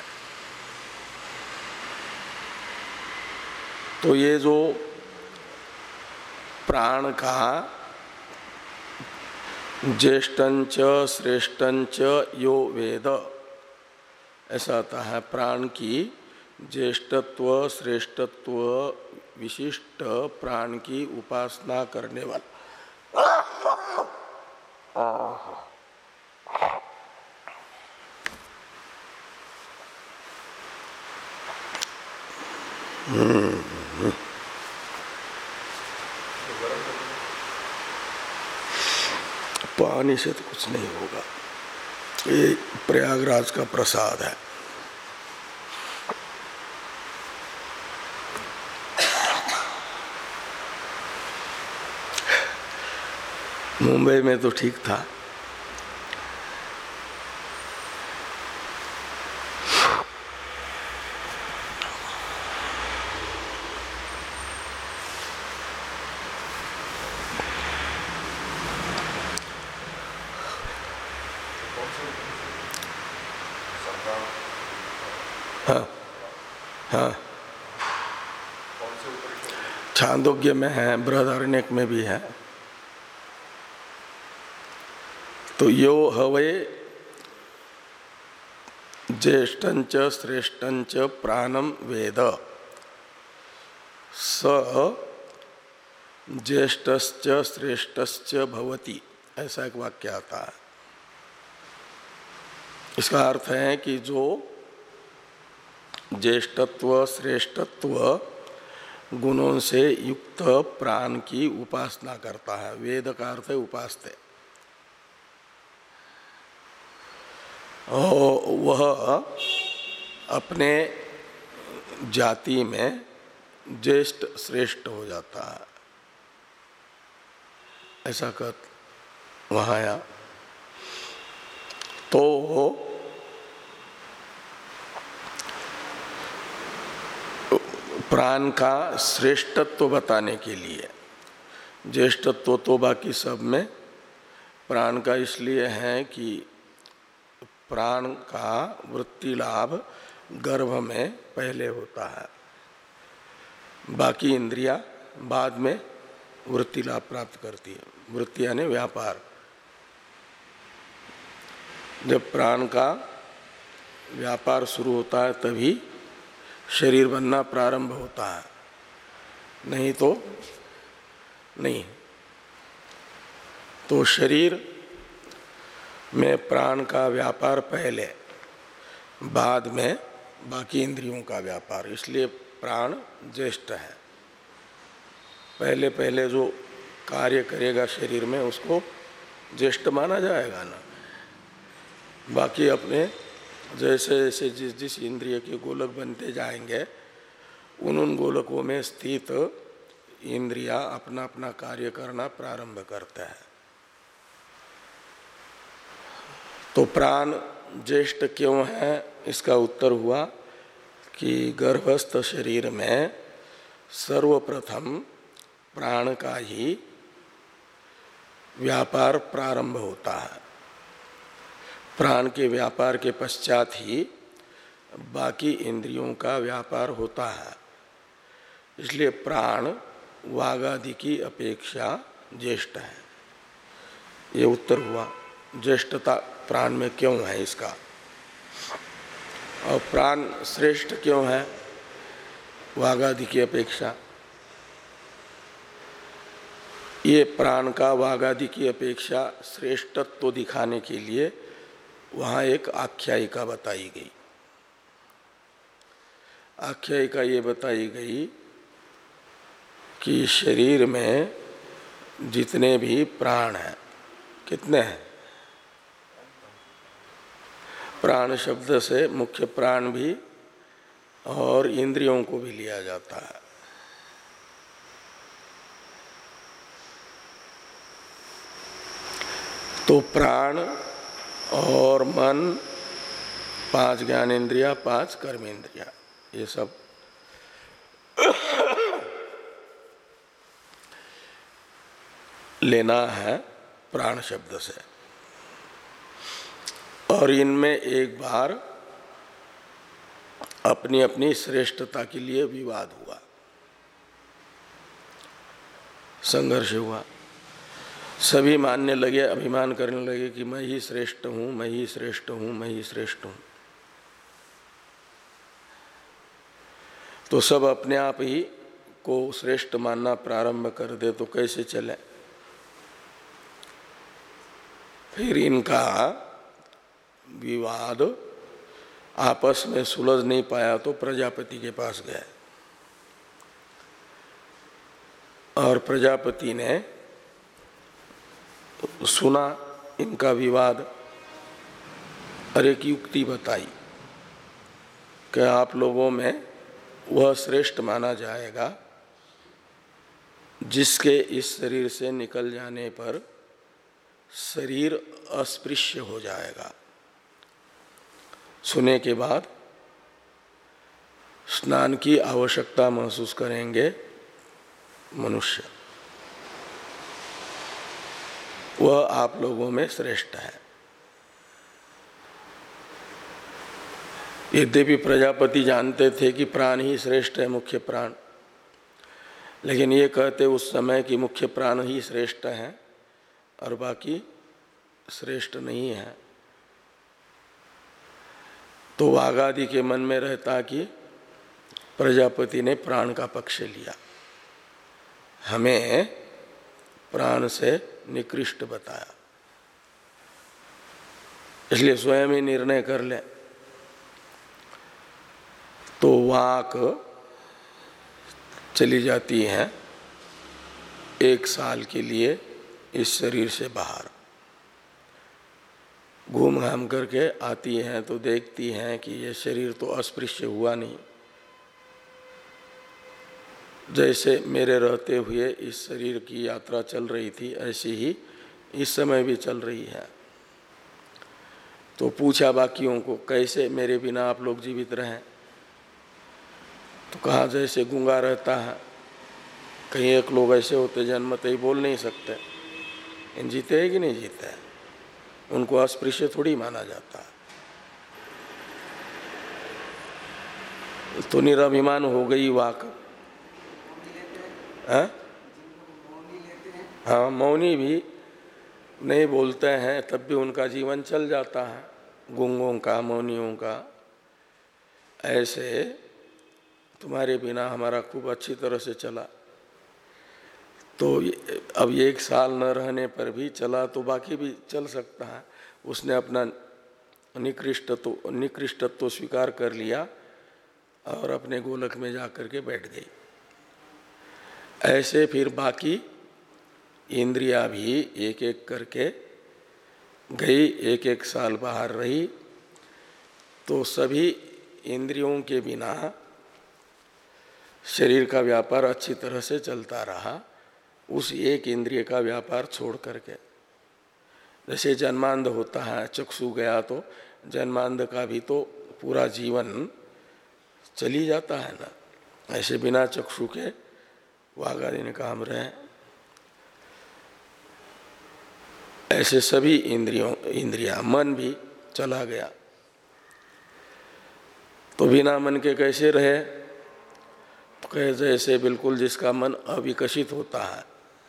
तो ये जो प्राण का ज्येष्ठंच श्रेष्ठंच यो वेद, ऐसा आता है। प्राण की ज्येष्ठत्व श्रेष्ठत्व विशिष्ट प्राण की उपासना करने वाला पानी से तो कुछ नहीं होगा, ये प्रयागराज का प्रसाद है। मुंबई में तो ठीक था। हाँ हाँ, छांदोग्य में है, बृहदारण्यक में भी है। तो यो हवे ज्येष्ठंच श्रेष्ठंच प्राणम वेद स ज्येष्ठश्च श्रेष्ठश्च भवति, ऐसा एक वाक्य आता है। इसका अर्थ है कि जो ज्येष्ठत्व श्रेष्ठत्व गुणों से युक्त प्राण की उपासना करता है, वेद का अर्थ है उपासते, और वह अपने जाति में ज्येष्ठ श्रेष्ठ हो जाता है, ऐसा कर वहाँ आया। तो प्राण का श्रेष्ठत्व बताने के लिए, ज्येष्ठत्व तो बाकी सब में, प्राण का इसलिए है कि प्राण का वृत्ति लाभ गर्भ में पहले होता है, बाकी इंद्रियां बाद में वृत्ति लाभ प्राप्त करती है। वृत्ति यानी व्यापार। जब प्राण का व्यापार शुरू होता है तभी शरीर बनना प्रारंभ होता है, नहीं तो नहीं। तो शरीर में प्राण का व्यापार पहले, बाद में बाकी इंद्रियों का व्यापार, इसलिए प्राण ज्येष्ठ है। पहले पहले जो कार्य करेगा शरीर में उसको ज्येष्ठ माना जाएगा ना। बाकी अपने जैसे जैसे जिस जिस इंद्रिय के गोलक बनते जाएंगे उन उन गोलकों में स्थित इंद्रिया अपना अपना कार्य करना प्रारंभ करता है। तो प्राण ज्येष्ठ क्यों है, इसका उत्तर हुआ कि गर्भस्थ शरीर में सर्वप्रथम प्राण का ही व्यापार प्रारंभ होता है। प्राण के व्यापार के पश्चात ही बाकी इंद्रियों का व्यापार होता है। इसलिए प्राण वागादि की अपेक्षा ज्येष्ठ है। ये उत्तर हुआ ज्येष्ठता प्राण में क्यों है इसका। और प्राण श्रेष्ठ क्यों है वागादि की अपेक्षा। ये प्राण का वागादि की अपेक्षा श्रेष्ठत्व दिखाने के लिए वहाँ एक आख्यायिका बताई गई। आख्यायिका ये बताई गई कि शरीर में जितने भी प्राण हैं, कितने हैं, प्राण शब्द से मुख्य प्राण भी और इंद्रियों को भी लिया जाता है। तो प्राण और मन, पांच ज्ञानेन्द्रिया, पांच कर्मेंद्रिया, ये सब लेना है प्राण शब्द से। और इनमें एक बार अपनी अपनी श्रेष्ठता के लिए विवाद हुआ, संघर्ष हुआ। सभी मानने लगे, अभिमान करने लगे कि मैं ही श्रेष्ठ हूं, मैं ही श्रेष्ठ हूं, मैं ही श्रेष्ठ हूं। तो सब अपने आप ही को श्रेष्ठ मानना प्रारंभ कर दे तो कैसे चले। फिर इनका विवाद आपस में सुलझ नहीं पाया तो प्रजापति के पास गए और प्रजापति ने सुना इनका विवाद और एक युक्ति बताई कि आप लोगों में वह श्रेष्ठ माना जाएगा जिसके इस शरीर से निकल जाने पर शरीर अस्पृश्य हो जाएगा। सुने के बाद स्नान की आवश्यकता महसूस करेंगे मनुष्य, वह आप लोगों में श्रेष्ठ है। यद्यपि प्रजापति जानते थे कि प्राण ही श्रेष्ठ है, मुख्य प्राण, लेकिन ये कहते उस समय कि मुख्य प्राण ही श्रेष्ठ है और बाकी श्रेष्ठ नहीं है, तो वागादि के मन में रहता कि प्रजापति ने प्राण का पक्ष लिया, हमें प्राण से निकृष्ट बताया, इसलिए स्वयं ही निर्णय कर ले। तो वाक चली जाती हैं एक साल के लिए इस शरीर से बाहर, घूम घाम करके आती हैं तो देखती हैं कि ये शरीर तो अस्पृश्य हुआ नहीं। जैसे मेरे रहते हुए इस शरीर की यात्रा चल रही थी ऐसी ही इस समय भी चल रही है। तो पूछा बाकियों को, कैसे मेरे बिना आप लोग जीवित रहें? तो कहा जैसे गूंगा रहता है, कहीं एक लोग ऐसे होते जन्मते ही बोल नहीं सकते, इन जीते है कि नहीं जीते है, उनको अस्पृश्य थोड़ी माना जाता है। तो निराभिमान हो गई वाक। हाँ हाँ, मौनी भी नहीं बोलते हैं तब भी उनका जीवन चल जाता है, गूंगों का, मौनियों का। ऐसे तुम्हारे बिना हमारा खूब अच्छी तरह से चला, तो अब एक साल न रहने पर भी चला तो बाकी भी चल सकता है। उसने अपना निकृष्टत्व निकृष्टत्व स्वीकार कर लिया और अपने गोलक में जा कर के बैठ गई। ऐसे फिर बाकी इंद्रियां भी एक एक करके गई, एक एक साल बाहर रही। तो सभी इंद्रियों के बिना शरीर का व्यापार अच्छी तरह से चलता रहा, उस एक इंद्रिय का व्यापार छोड़ करके। जैसे जन्मांध होता है, चक्षु गया तो जन्मांध का भी तो पूरा जीवन चली जाता है ना, ऐसे बिना चक्षु के वागादि ने काम रहे। ऐसे सभी इंद्रियों इंद्रिया, मन भी चला गया। तो बिना मन के कैसे रहे? तो कहे जैसे बिल्कुल जिसका मन अविकसित होता है,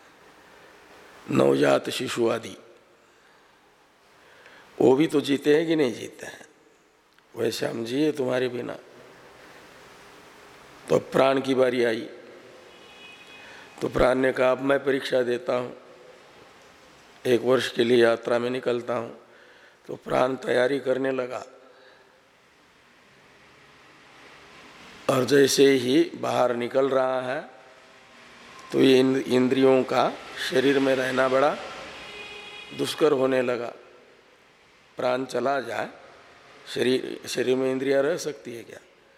नवजात शिशु आदि, वो भी तो जीते हैं कि नहीं जीते हैं, वैसे हम जिए तुम्हारे बिना। तो प्राण की बारी आई, तो प्राण ने कहा अब मैं परीक्षा देता हूँ, एक वर्ष के लिए यात्रा में निकलता हूँ। तो प्राण तैयारी करने लगा और जैसे ही बाहर निकल रहा है तो ये इंद्रियों का शरीर में रहना बड़ा दुष्कर होने लगा। प्राण चला जाए, शरीर शरीर में इंद्रियां रह सकती है क्या?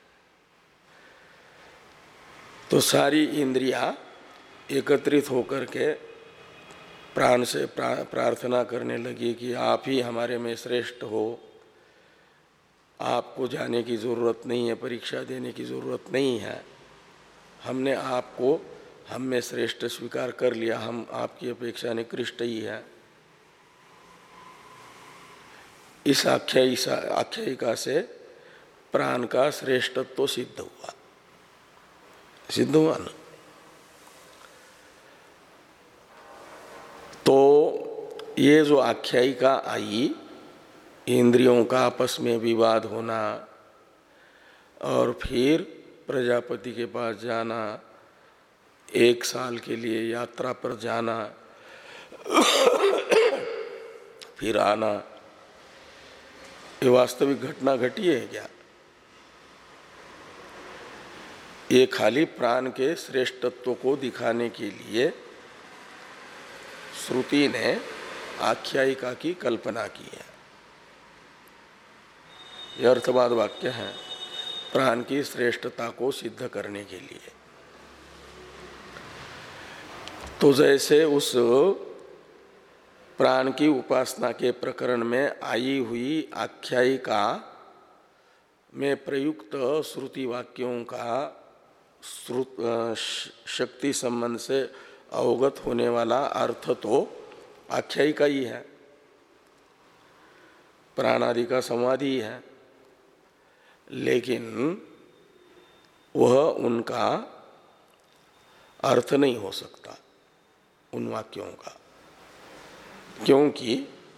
तो सारी इंद्रियां एकत्रित होकर के प्राण से प्रा, प्रार्थना करने लगी कि आप ही हमारे में श्रेष्ठ हो, आपको जाने की ज़रूरत नहीं है, परीक्षा देने की ज़रूरत नहीं है, हमने आपको हम में श्रेष्ठ स्वीकार कर लिया, हम आपकी अपेक्षा निकृष्ट ही है। इस आख्यायिका आख्यायिका से प्राण का श्रेष्ठत्व तो सिद्ध हुआ, सिद्ध हुआ ना। तो ये जो आख्यायिका आई, इंद्रियों का आपस में विवाद होना और फिर प्रजापति के पास जाना, एक साल के लिए यात्रा पर जाना, फिर आना, ये वास्तविक घटना घटी है क्या? ये खाली प्राण के श्रेष्ठत्व को दिखाने के लिए श्रुति ने आख्यायिका की कल्पना की है। यह अर्थवाद वाक्य है प्राण की श्रेष्ठता को सिद्ध करने के लिए। तो जैसे उस प्राण की उपासना के प्रकरण में आई हुई आख्यायिका में प्रयुक्त श्रुति वाक्यों का श्रुत शक्ति संबंध से अवगत होने वाला अर्थ तो आख्यायिका ही है, प्राणादि का संवाद ही है, लेकिन वह उनका अर्थ नहीं हो सकता उन वाक्यों का, क्योंकि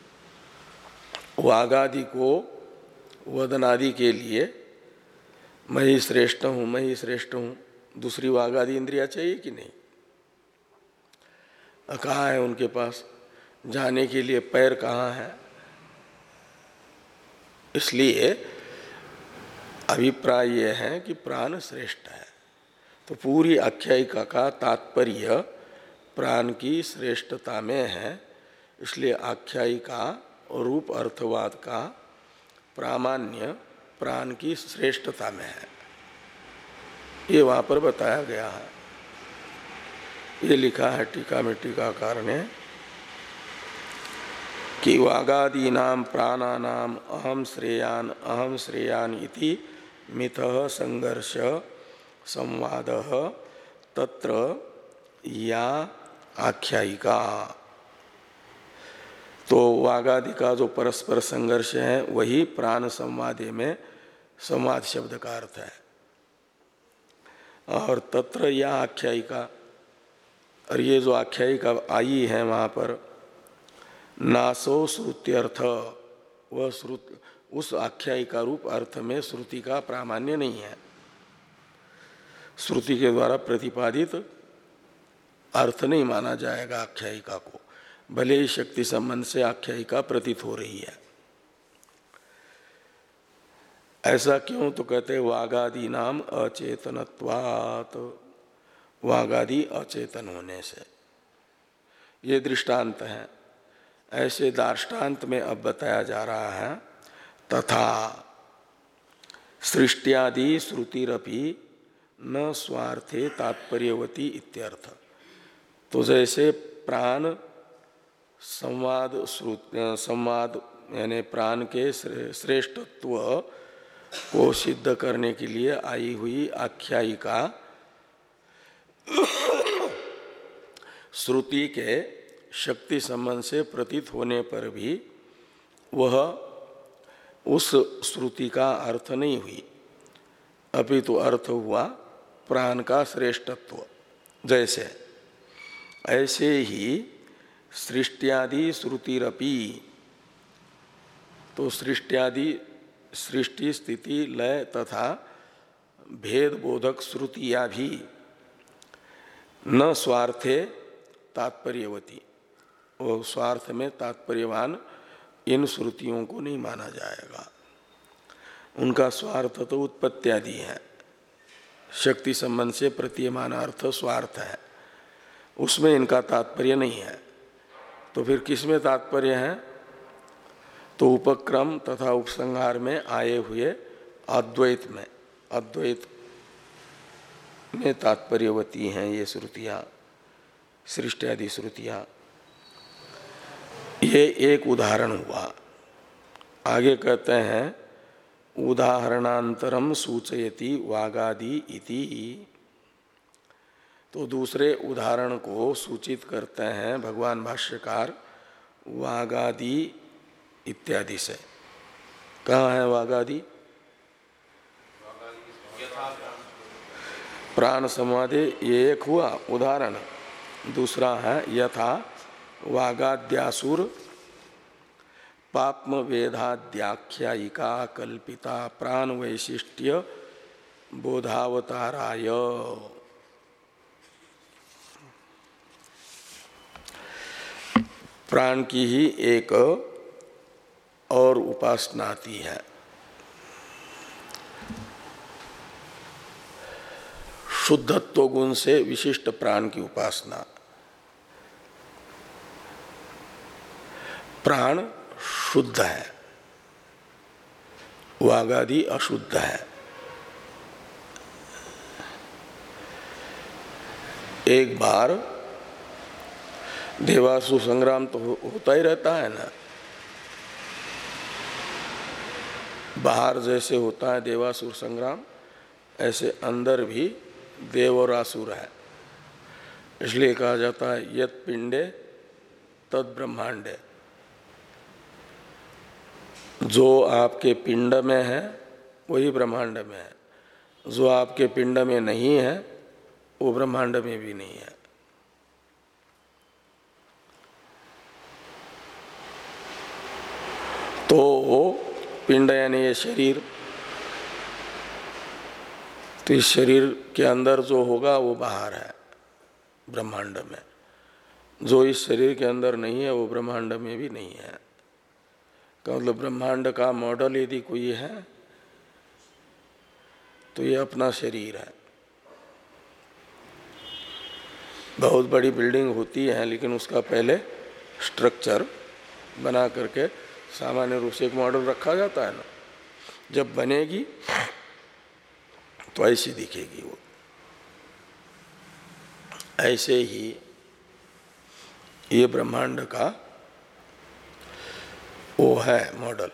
वागादि को वदनादि के लिए मैं ही श्रेष्ठ हूँ मैं ही श्रेष्ठ हूँ, दूसरी वागादि इंद्रिया चाहिए कि नहीं? कहाँ है उनके पास? जाने के लिए पैर कहाँ है? इसलिए अभिप्राय यह है कि प्राण श्रेष्ठ है। तो पूरी आख्यायिका का तात्पर्य प्राण की श्रेष्ठता में है, इसलिए आख्यायिका और रूप अर्थवाद का प्रामाण्य प्राण की श्रेष्ठता में है, ये वहाँ पर बताया गया है। ये लिखा है टीका में टीकाकार ने कि वागादीनां प्राणानाम अहम श्रेयान अहम श्रेयान इति मिथः संघर्ष संवादः तत्र या आख्यायिका। तो वागादि का जो परस्पर संघर्ष है वही प्राण संवादे में संवाद शब्द का अर्थ है। और तत्र या आख्यायिका, और ये जो आख्यायिका आई है वहाँ पर नासो श्रुत्यर्थ, वह श्रुत उस आख्यायिका रूप अर्थ में श्रुति का प्रामाण्य नहीं है। श्रुति के द्वारा प्रतिपादित अर्थ नहीं माना जाएगा आख्यायिका को, भले ही शक्ति संबंध से आख्यायिका प्रतीत हो रही है। ऐसा क्यों? तो कहते वागादि नाम अचेतनत्वात्, वागादि अचेतन होने से, ये दृष्टांत है। ऐसे दार्ष्टान्त में अब बताया जा रहा है तथा सृष्टियादि श्रुतिरपि न स्वार्थे तात्पर्यवती इत्यर्थ। तो जैसे प्राण संवाद संवाद यानी प्राण के श्रेष्ठत्व को सिद्ध करने के लिए आई हुई आख्यायिका श्रुति के शक्ति संबंध से प्रतीत होने पर भी वह उस श्रुति का अर्थ नहीं हुई, अपितु तो अर्थ हुआ प्राण का श्रेष्ठत्व। जैसे ऐसे ही सृष्टियादि श्रुतिरपि, तो सृष्टियादि सृष्टि स्थिति लय तथा भेद बोधक श्रुतियाँ भी न स्वार्थे तात्पर्यवती, वो स्वार्थ में तात्पर्यवान इन श्रुतियों को नहीं माना जाएगा। उनका स्वार्थ तो उत्पत्त्यादि है, शक्ति संबंध से प्रतीयमान अर्थ स्वार्थ है, उसमें इनका तात्पर्य नहीं है। तो फिर किस में तात्पर्य है? तो उपक्रम तथा उपसंहार में आए हुए अद्वैत में, अद्वैत में तात्पर्यवती हैं ये श्रुतियाँ, सृष्टि श्रुतियाँ। ये एक उदाहरण हुआ। आगे कहते हैं उदाहरणांतरम सूचयति वागादि इति, तो दूसरे उदाहरण को सूचित करते हैं भगवान भाष्यकार वागादि इत्यादि से। कहाँ है वागादि? प्राण संवादे ये एक हुआ उदाहरण, दूसरा है यथा वागाद्यासुर पाप्म वेदाद्याख्यायिका कल्पिता प्राण वैशिष्ट्य बोधावताराय। प्राण की ही एक और उपासना आती है, शुद्धत्व गुण से विशिष्ट प्राण की उपासना। प्राण शुद्ध है, वाग आदि अशुद्ध है। एक बार देवासुर संग्राम तो होता ही रहता है ना, बाहर जैसे होता है देवासुर संग्राम, ऐसे अंदर भी देव और असुर है। इसलिए कहा जाता है यत पिंडे तद ब्रह्मांडे, जो आपके पिंड में है वही ब्रह्मांड में है, जो आपके पिंड में नहीं है वो ब्रह्मांड में भी नहीं है। तो वो पिंड यानी ये शरीर, तो इस शरीर के अंदर जो होगा वो बाहर है ब्रह्मांड में, जो इस शरीर के अंदर नहीं है वो ब्रह्मांड में भी नहीं है। का मतलब ब्रह्मांड का मॉडल यदि कोई है तो ये अपना शरीर है। बहुत बड़ी बिल्डिंग होती है लेकिन उसका पहले स्ट्रक्चर बना करके सामान्य रूप से एक मॉडल रखा जाता है ना, जब बनेगी तो ऐसी दिखेगी वो। ऐसे ही ये ब्रह्मांड का वो है मॉडल।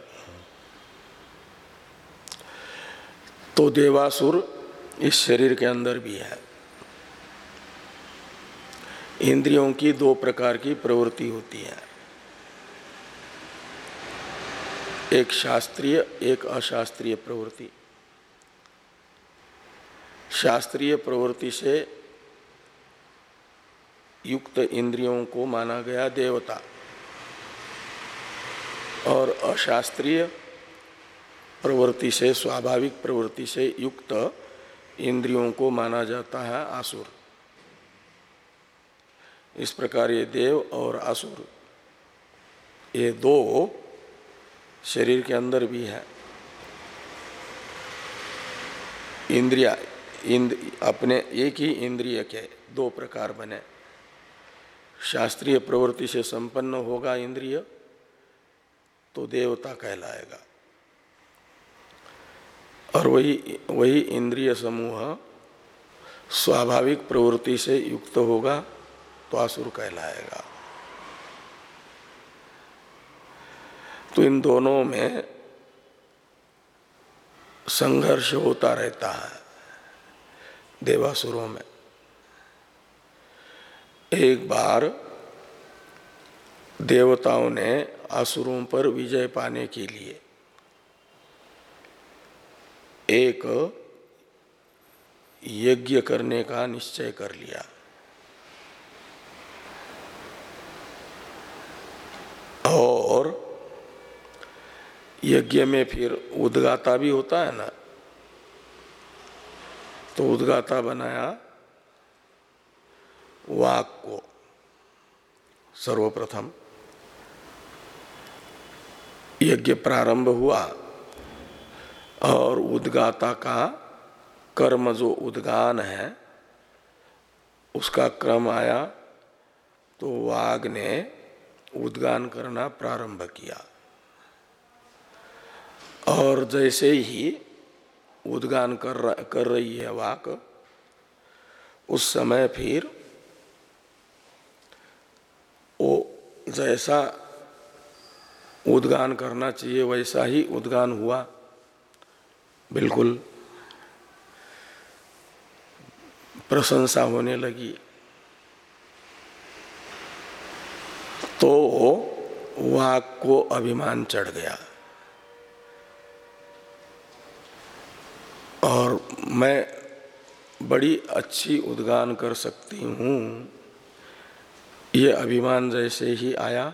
तो देवासुर इस शरीर के अंदर भी है। इंद्रियों की दो प्रकार की प्रवृत्ति होती है, एक शास्त्रीय एक अशास्त्रीय प्रवृत्ति। शास्त्रीय प्रवृत्ति से युक्त इंद्रियों को माना गया देवता, और अशास्त्रीय प्रवृत्ति से स्वाभाविक प्रवृत्ति से युक्त इंद्रियों को माना जाता है आसुर। इस प्रकार ये देव और असुर ये दो शरीर के अंदर भी है। इंद्रिया इंद्र अपने एक ही इंद्रिय के दो प्रकार बने। शास्त्रीय प्रवृत्ति से संपन्न होगा इंद्रिय तो देवता कहलाएगा, और वही वही इंद्रिय समूह स्वाभाविक प्रवृत्ति से युक्त होगा तो असुर कहलाएगा। तो इन दोनों में संघर्ष होता रहता है देवासुरों में। एक बार देवताओं ने असुरों पर विजय पाने के लिए एक यज्ञ करने का निश्चय कर लिया, और यज्ञ में फिर उद्गाता भी होता है ना, तो उद्गाता बनाया वाक को सर्वप्रथम। यज्ञ प्रारंभ हुआ और उद्गाता का कर्म जो उद्गान है उसका क्रम आया, तो वाग ने उद्गान करना प्रारंभ किया, और जैसे ही उद्गान कर कर रही है वाक, उस समय फिर वो जैसा उद्गान करना चाहिए वैसा ही उद्गान हुआ, बिल्कुल प्रशंसा होने लगी। तो वाक को अभिमान चढ़ गया और मैं बड़ी अच्छी उद्गान कर सकती हूँ, ये अभिमान जैसे ही आया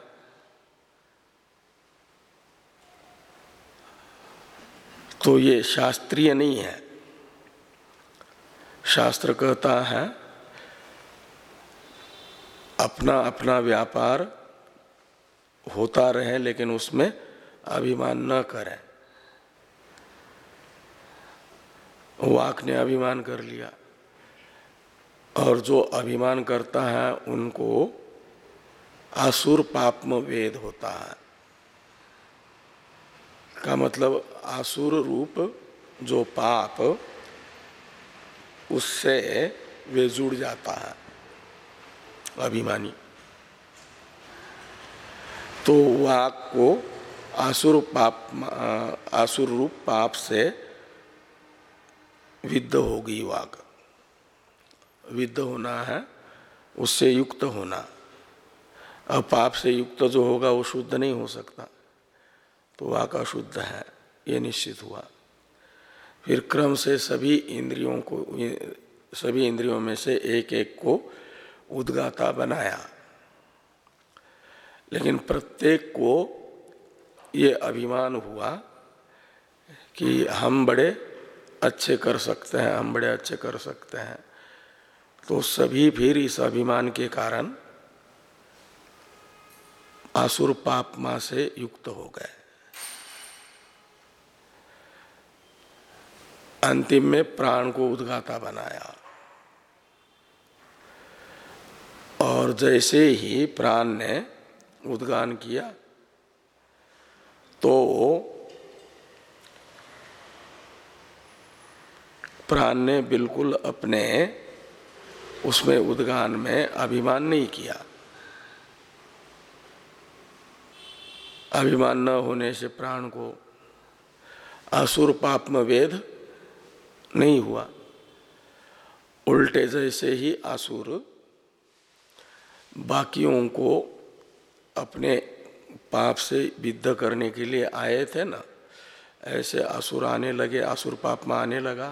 तो ये शास्त्रीय नहीं है। शास्त्र कहता है अपना अपना व्यापार होता रहे लेकिन उसमें अभिमान न करें। वाक ने अभिमान कर लिया, और जो अभिमान करता है उनको आसुर पापम वेद होता है। का मतलब आसुर रूप जो पाप उससे वे जुड़ जाता है अभिमानी। तो वाक को आसुर पाप आसुर रूप पाप से विद्ध होगी। वाक विद्ध होना है, उससे युक्त होना। अब पाप से युक्त जो होगा वो शुद्ध नहीं हो सकता, तो वाक अशुद्ध है, ये निश्चित हुआ। फिर क्रम से सभी इंद्रियों को, सभी इंद्रियों में से एक एक को उद्गाता बनाया, लेकिन प्रत्येक को ये अभिमान हुआ कि हम बड़े अच्छे कर सकते हैं, हम बड़े अच्छे कर सकते हैं। तो सभी फिर इस अभिमान के कारण आसुर पापमा से युक्त हो गए। अंतिम में प्राण को उद्गाता बनाया, और जैसे ही प्राण ने उद्गान किया तो प्राण ने बिल्कुल अपने उसमें उद्गान में अभिमान नहीं किया। अभिमान न होने से प्राण को असुर पापम वेद नहीं हुआ। उल्टे जैसे ही असुर बाकियों को अपने पाप से विद्ध करने के लिए आए थे ना, ऐसे असुर आने लगे, असुर पाप में आने लगा।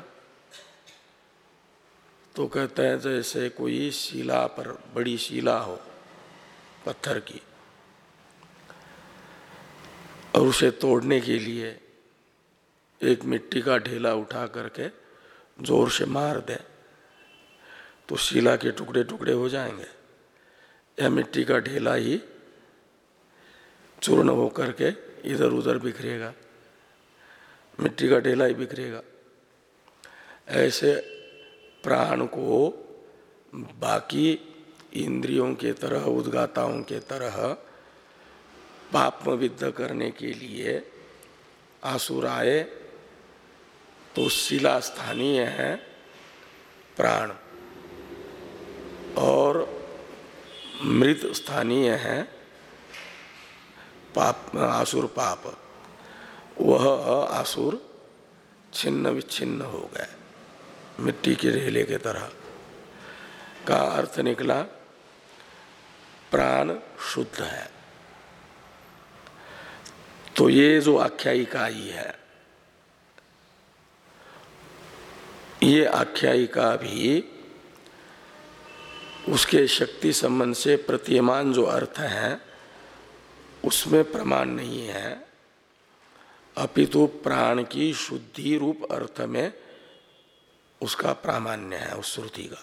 तो कहते हैं जैसे कोई शिला पर, बड़ी शिला हो पत्थर की, और उसे तोड़ने के लिए एक मिट्टी का ढेला उठा करके जोर से मार दे तो शिला के टुकड़े टुकड़े हो जाएंगे, या मिट्टी का ढेला ही चूर्ण होकर के इधर उधर बिखरेगा, मिट्टी का ढेला ही बिखरेगा। ऐसे प्राण को बाकी इंद्रियों के तरह, उद्गाताओं के तरह पाप में विद्ध करने के लिए आसुर आए, तो शिला स्थानीय है प्राण और मृत स्थानीय है पाप, आसुर पाप। वह आसुर छिन्न विच्छिन्न हो गए, मिट्टी के ढेले के तरह। का अर्थ निकला प्राण शुद्ध है। तो ये जो आख्यायिका आई है, ये आख्यायिका भी उसके शक्ति संबंध से प्रतीयमान जो अर्थ है उसमें प्रमाण नहीं है, अपितु प्राण की शुद्धि रूप अर्थ में उसका प्रामाण्य है, उस श्रुति का।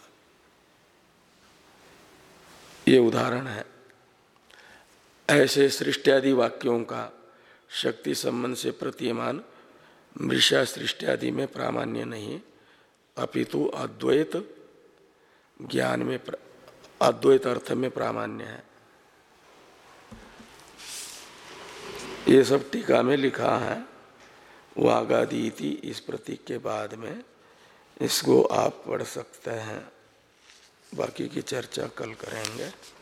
ये उदाहरण है। ऐसे सृष्टि वाक्यों का शक्ति संबंध से प्रतीयमान मृषा सृष्टि में प्रामाण्य नहीं, अपितु अद्वैत ज्ञान में, अद्वैत अर्थ में प्रामाण्य है। ये सब टीका में लिखा है। वागादीति इस प्रतीक के बाद में, इसको आप पढ़ सकते हैं। बाकी की चर्चा कल करेंगे।